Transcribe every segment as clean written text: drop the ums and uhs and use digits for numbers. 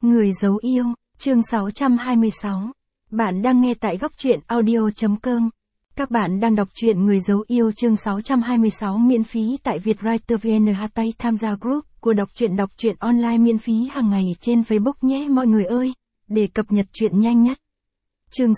Người giấu yêu, chương 626. Bạn đang nghe tại góc truyện audio.com. Các bạn đang đọc truyện Người giấu yêu chương 626 miễn phí tại Vietwriter VN. Hãy tham gia group của đọc truyện online miễn phí hàng ngày trên Facebook nhé mọi người ơi, để cập nhật truyện nhanh nhất. Chương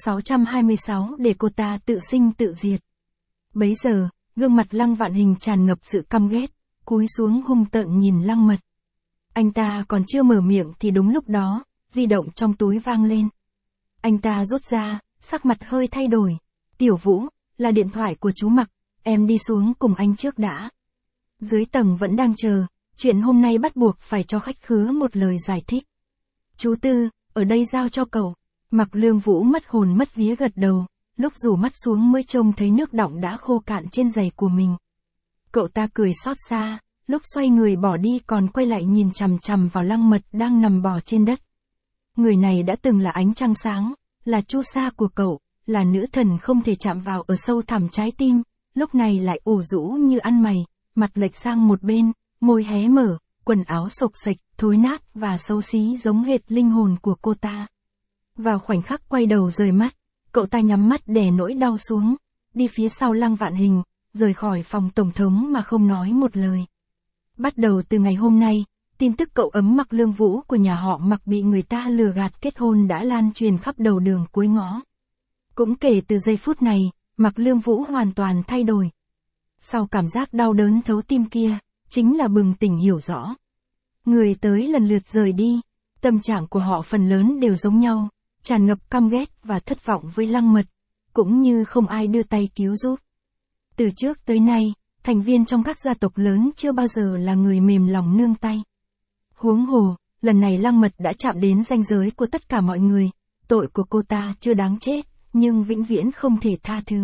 626 để cô ta tự sinh tự diệt. Bấy giờ, gương mặt Lăng Vạn Hình tràn ngập sự căm ghét, cúi xuống hung tợn nhìn Lăng Mật. Anh ta còn chưa mở miệng thì đúng lúc đó, di động trong túi vang lên. Anh ta rút ra, sắc mặt hơi thay đổi. Tiểu Vũ, là điện thoại của chú Mặc, em đi xuống cùng anh trước đã. Dưới tầng vẫn đang chờ, chuyện hôm nay bắt buộc phải cho khách khứa một lời giải thích. Chú Tư, ở đây giao cho cậu. Mặc Lương Vũ mất hồn mất vía gật đầu, lúc rủ mắt xuống mới trông thấy nước đọng đã khô cạn trên giày của mình. Cậu ta cười xót xa, lúc xoay người bỏ đi còn quay lại nhìn chằm chằm vào Lăng Mật đang nằm bò trên đất. Người này đã từng là ánh trăng sáng, là chu sa của cậu, là nữ thần không thể chạm vào ở sâu thẳm trái tim, lúc này lại ủ rũ như ăn mày, mặt lệch sang một bên, môi hé mở, quần áo xộc xệch, thối nát và xấu xí giống hệt linh hồn của cô ta. Vào khoảnh khắc quay đầu rời mắt, cậu ta nhắm mắt đè nỗi đau xuống, đi phía sau Lăng Vạn Hình, rời khỏi phòng tổng thống mà không nói một lời. Bắt đầu từ ngày hôm nay, tin tức cậu ấm Mặc Lương Vũ của nhà họ Mặc bị người ta lừa gạt kết hôn đã lan truyền khắp đầu đường cuối ngõ. Cũng kể từ giây phút này, Mặc Lương Vũ hoàn toàn thay đổi. Sau cảm giác đau đớn thấu tim kia, chính là bừng tỉnh hiểu rõ. Người tới lần lượt rời đi, tâm trạng của họ phần lớn đều giống nhau, tràn ngập căm ghét và thất vọng với Lăng Mật, cũng như không ai đưa tay cứu giúp. Từ trước tới nay, thành viên trong các gia tộc lớn chưa bao giờ là người mềm lòng nương tay. Huống hồ, lần này Lăng Mật đã chạm đến ranh giới của tất cả mọi người, tội của cô ta chưa đáng chết, nhưng vĩnh viễn không thể tha thứ.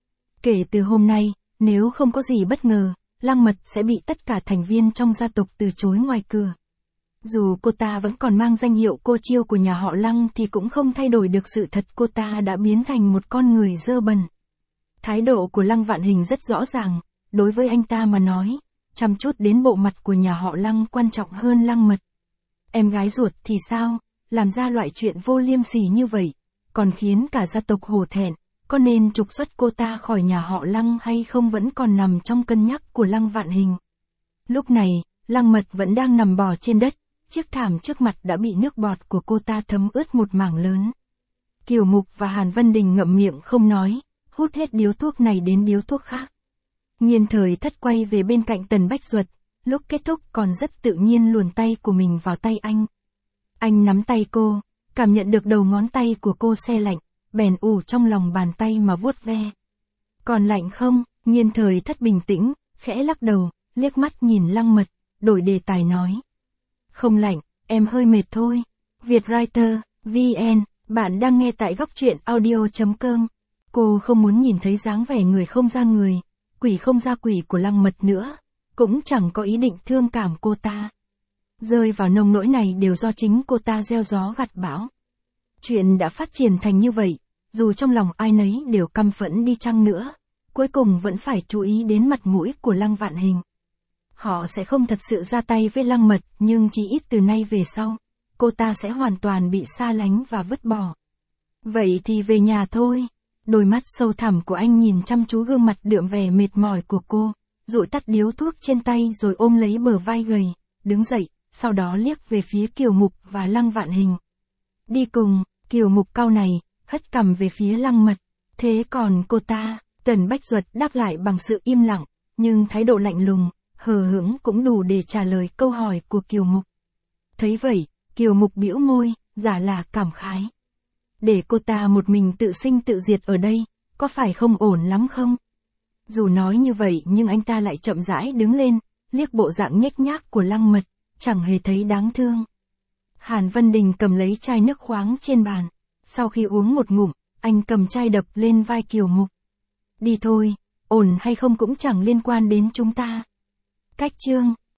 Kể từ hôm nay, nếu không có gì bất ngờ, Lăng Mật sẽ bị tất cả thành viên trong gia tộc từ chối ngoài cửa. Dù cô ta vẫn còn mang danh hiệu cô chiêu của nhà họ Lăng thì cũng không thay đổi được sự thật cô ta đã biến thành một con người dơ bẩn. Thái độ của Lăng Vạn Hình rất rõ ràng, đối với anh ta mà nói, chăm chút đến bộ mặt của nhà họ Lăng quan trọng hơn Lăng Mật. Em gái ruột thì sao, làm ra loại chuyện vô liêm sỉ như vậy, còn khiến cả gia tộc hổ thẹn, có nên trục xuất cô ta khỏi nhà họ Lăng hay không vẫn còn nằm trong cân nhắc của Lăng Vạn Hình. Lúc này, Lăng Mật vẫn đang nằm bò trên đất, chiếc thảm trước mặt đã bị nước bọt của cô ta thấm ướt một mảng lớn. Kiều Mục và Hàn Vân Đình ngậm miệng không nói, hút hết điếu thuốc này đến điếu thuốc khác. Nhiên Thời Thất quay về bên cạnh Tần Bách Duật, lúc kết thúc còn rất tự nhiên luồn tay của mình vào tay anh. Anh nắm tay cô, cảm nhận được đầu ngón tay của cô se lạnh, bèn ù trong lòng bàn tay mà vuốt ve. Còn lạnh không? Nhiên Thời Thất bình tĩnh, khẽ lắc đầu, liếc mắt nhìn Lăng Mật, đổi đề tài nói. Không lạnh, em hơi mệt thôi. Vietwriter, VN, bạn đang nghe tại góc truyện audio.com. Cô không muốn nhìn thấy dáng vẻ người không ra người, quỷ không ra quỷ của Lăng Mật nữa, cũng chẳng có ý định thương cảm cô ta. Rơi vào nông nỗi này đều do chính cô ta gieo gió gặt bão. Chuyện đã phát triển thành như vậy, dù trong lòng ai nấy đều căm phẫn đi chăng nữa, cuối cùng vẫn phải chú ý đến mặt mũi của Lăng Vạn Hình. Họ sẽ không thật sự ra tay với Lăng Mật, nhưng chỉ ít từ nay về sau, cô ta sẽ hoàn toàn bị xa lánh và vứt bỏ. Vậy thì về nhà thôi. Đôi mắt sâu thẳm của anh nhìn chăm chú gương mặt đượm vẻ mệt mỏi của cô, dụi tắt điếu thuốc trên tay rồi ôm lấy bờ vai gầy, đứng dậy, sau đó liếc về phía Kiều Mục và Lăng Vạn Hình. Đi cùng. Kiều Mục cau này, hất cằm về phía Lăng Mật. Thế còn cô ta? Tần Bách Duật đáp lại bằng sự im lặng, nhưng thái độ lạnh lùng, hờ hững cũng đủ để trả lời câu hỏi của Kiều Mục. Thấy vậy, Kiều Mục bĩu môi, giả là cảm khái. Để cô ta một mình tự sinh tự diệt ở đây, có phải không ổn lắm không? Dù nói như vậy nhưng anh ta lại chậm rãi đứng lên, liếc bộ dạng nhếch nhác của Lăng Mật, chẳng hề thấy đáng thương. Hàn Vân Đình cầm lấy chai nước khoáng trên bàn, sau khi uống một ngụm, anh cầm chai đập lên vai Kiều Mục. Đi thôi, ổn hay không cũng chẳng liên quan đến chúng ta. Cách chương,